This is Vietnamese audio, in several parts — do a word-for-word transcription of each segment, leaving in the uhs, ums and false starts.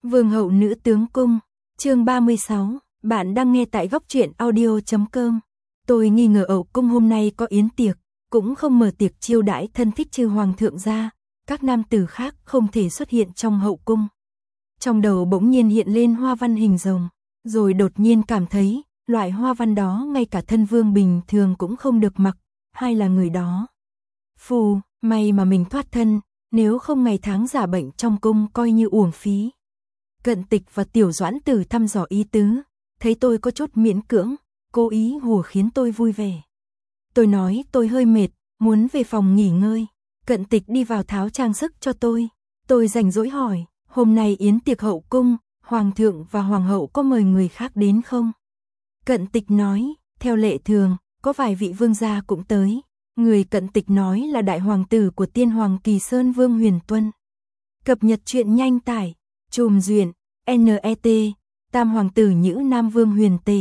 Vương hậu nữ tướng cung, chương ba mươi sáu, bạn đang nghe tại góc truyện audio chấm com. Tôi nghi ngờ ậu cung hôm nay có yến tiệc, cũng không mở tiệc chiêu đãi thân thích trừ hoàng thượng ra, các nam tử khác không thể xuất hiện trong hậu cung. Trong đầu bỗng nhiên hiện lên hoa văn hình rồng, rồi đột nhiên cảm thấy, loại hoa văn đó ngay cả thân vương bình thường cũng không được mặc, hay là người đó. Phù, may mà mình thoát thân, nếu không ngày tháng giả bệnh trong cung coi như uổng phí. Cận Tịch và Tiểu Doãn Tử thăm dò ý tứ, thấy tôi có chút miễn cưỡng, cố ý hùa khiến tôi vui vẻ. Tôi nói tôi hơi mệt, muốn về phòng nghỉ ngơi. Cận Tịch đi vào tháo trang sức cho tôi. Tôi rảnh rỗi hỏi, hôm nay yến tiệc hậu cung, hoàng thượng và hoàng hậu có mời người khác đến không? Cận Tịch nói, theo lệ thường, có vài vị vương gia cũng tới. Người Cận Tịch nói là đại hoàng tử của tiên hoàng Kỳ Sơn Vương Huyền Tuân. Cập nhật truyện nhanh tải, Trùm Duyện, net, Tam hoàng tử Nhữ Nam Vương Huyền Tề,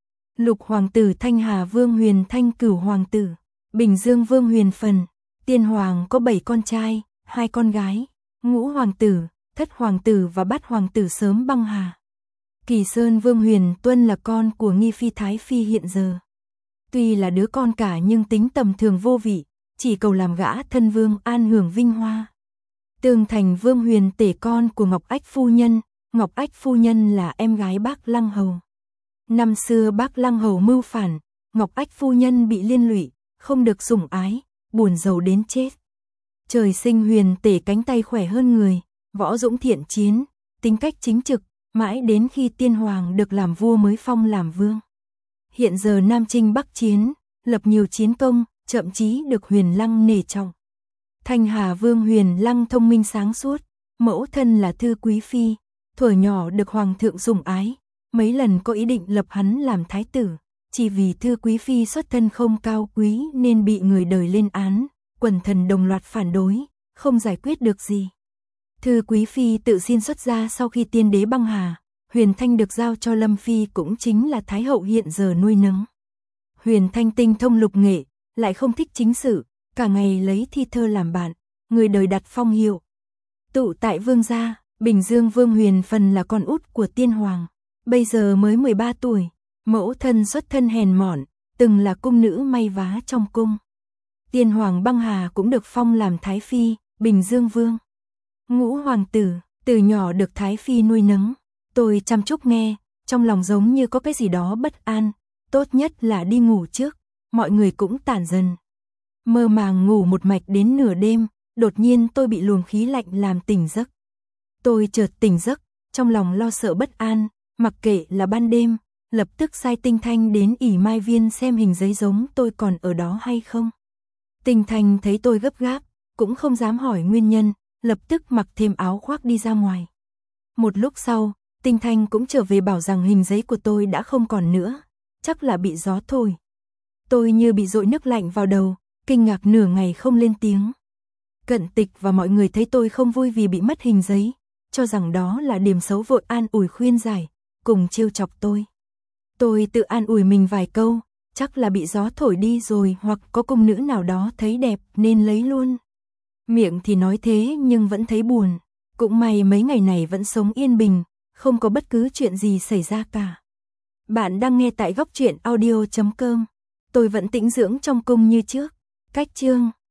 Lục hoàng tử Thanh Hà Vương Huyền Thanh Cửu hoàng tử, Bình Dương Vương Huyền Phần. Tiên hoàng có bảy con trai, hai con gái, Ngũ hoàng tử, Thất hoàng tử và Bát hoàng tử sớm băng hà. Kỳ Sơn Vương Huyền Tuân là con của Nghi Phi Thái Phi hiện giờ. Tuy là đứa con cả nhưng tính tầm thường vô vị, chỉ cầu làm gã thân vương an hưởng vinh hoa. Tương Thành Vương Huyền Tể con của Ngọc Ách Phu Nhân, Ngọc Ách Phu Nhân là em gái Bác Lăng Hầu. Năm xưa Bác Lăng Hầu mưu phản, Ngọc Ách Phu Nhân bị liên lụy, không được sủng ái, buồn rầu đến chết. Trời sinh Huyền Tể cánh tay khỏe hơn người, võ dũng thiện chiến, tính cách chính trực, mãi đến khi tiên hoàng được làm vua mới phong làm vương. Hiện giờ Nam Chinh Bắc Chiến, lập nhiều chiến công, chậm chí được Huyền Lăng nể trọng. Thanh Hà Vương Huyền Lăng thông minh sáng suốt, mẫu thân là Thư Quý Phi, thuở nhỏ được hoàng thượng sủng ái, mấy lần có ý định lập hắn làm thái tử, chỉ vì Thư Quý Phi xuất thân không cao quý nên bị người đời lên án, quần thần đồng loạt phản đối, không giải quyết được gì. Thư Quý Phi tự xin xuất gia sau khi tiên đế băng hà, Huyền Thanh được giao cho Lâm Phi cũng chính là Thái hậu hiện giờ nuôi nấng. Huyền Thanh tinh thông lục nghệ, lại không thích chính sự, cả ngày lấy thi thơ làm bạn, người đời đặt phong hiệu. Tụ tại vương gia, Bình Dương Vương Huyền Phần là con út của tiên hoàng, bây giờ mới mười ba tuổi, mẫu thân xuất thân hèn mọn, từng là cung nữ may vá trong cung. Tiên hoàng băng hà cũng được phong làm Thái Phi, Bình Dương Vương. Ngũ hoàng tử, từ nhỏ được Thái Phi nuôi nấng. Tôi chăm chúc nghe, trong lòng giống như có cái gì đó bất an, tốt nhất là đi ngủ trước, mọi người cũng tản dần. Mơ màng ngủ một mạch đến nửa đêm, đột nhiên tôi bị luồng khí lạnh làm tỉnh giấc. Tôi chợt tỉnh giấc, trong lòng lo sợ bất an, mặc kệ là ban đêm, lập tức sai Tinh Thanh đến ỉ Mai Viên xem hình giấy giống tôi còn ở đó hay không. Tinh Thanh thấy tôi gấp gáp, cũng không dám hỏi nguyên nhân, lập tức mặc thêm áo khoác đi ra ngoài. Một lúc sau, Tinh Thanh cũng trở về bảo rằng hình giấy của tôi đã không còn nữa, chắc là bị gió thổi. Tôi như bị dội nước lạnh vào đầu, kinh ngạc nửa ngày không lên tiếng. Cận Tịch và mọi người thấy tôi không vui vì bị mất hình giấy, cho rằng đó là điểm xấu vội an ủi khuyên giải, cùng trêu chọc tôi. Tôi tự an ủi mình vài câu, chắc là bị gió thổi đi rồi hoặc có cung nữ nào đó thấy đẹp nên lấy luôn. Miệng thì nói thế nhưng vẫn thấy buồn, cũng may mấy ngày này vẫn sống yên bình, không có bất cứ chuyện gì xảy ra cả. Bạn đang nghe tại góc truyện audio chấm com. Tôi vẫn tĩnh dưỡng trong cung như trước. Cách chương